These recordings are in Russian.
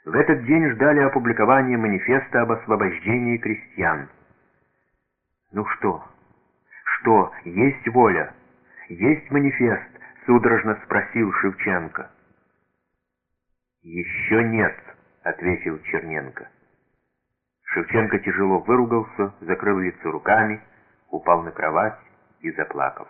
В этот день ждали опубликования манифеста об освобождении крестьян. «Ну что? Что, есть воля? Есть манифест?» — судорожно спросил Шевченко. «Еще нет», — ответил Черненко. Шевченко тяжело выругался, закрыл лицо руками, упал на кровать и заплакал.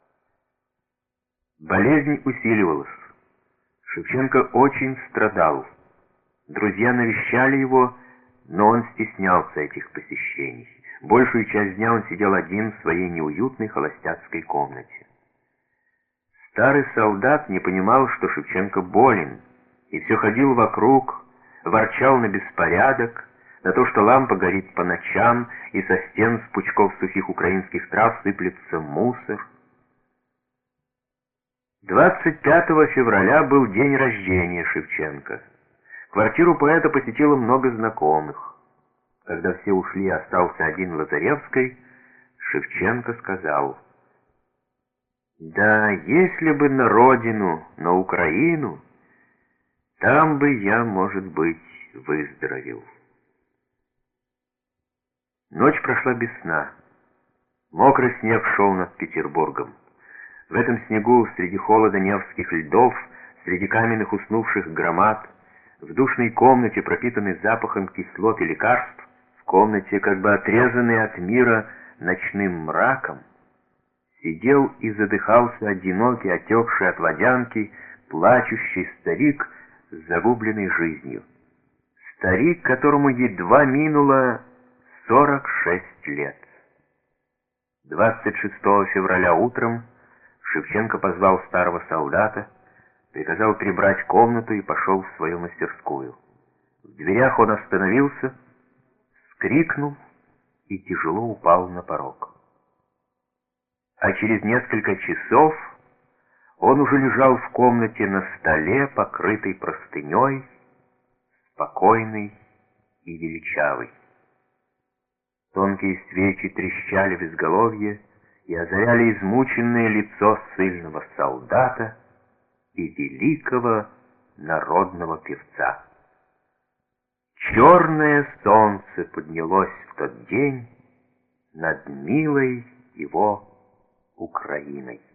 Болезнь усиливалась. Шевченко очень страдал. Друзья навещали его, но он стеснялся этих посещений. Большую часть дня он сидел один в своей неуютной холостяцкой комнате. Старый солдат не понимал, что Шевченко болен, и все ходил вокруг, ворчал на беспорядок, на то, что лампа горит по ночам, и со стен с пучков сухих украинских трав сыплется мусор. 25 февраля был день рождения Шевченко. Квартиру поэта посетило много знакомых. Когда все ушли, остался один Лазаревский, Шевченко сказал: «Да, если бы на родину, на Украину, там бы я, может быть, выздоровел». Ночь прошла без сна. Мокрый снег шел над Петербургом. В этом снегу, среди холода невских льдов, среди каменных уснувших громад, в душной комнате, пропитанной запахом кислот и лекарств, в комнате, как бы отрезанной от мира ночным мраком, сидел и задыхался одинокий, отекший от водянки, плачущий старик с загубленной жизнью. Старик, которому едва минуло 46 лет. 26 февраля утром Шевченко позвал старого солдата, приказал прибрать комнату и пошел в свою мастерскую. В дверях он остановился, вскрикнул и тяжело упал на порог. А через несколько часов он уже лежал в комнате на столе, покрытой простыней, спокойный и величавый. Тонкие свечи трещали в изголовье и озаряли измученное лицо ссыльного солдата и великого народного певца. Черное солнце поднялось в тот день над милой его Украиной.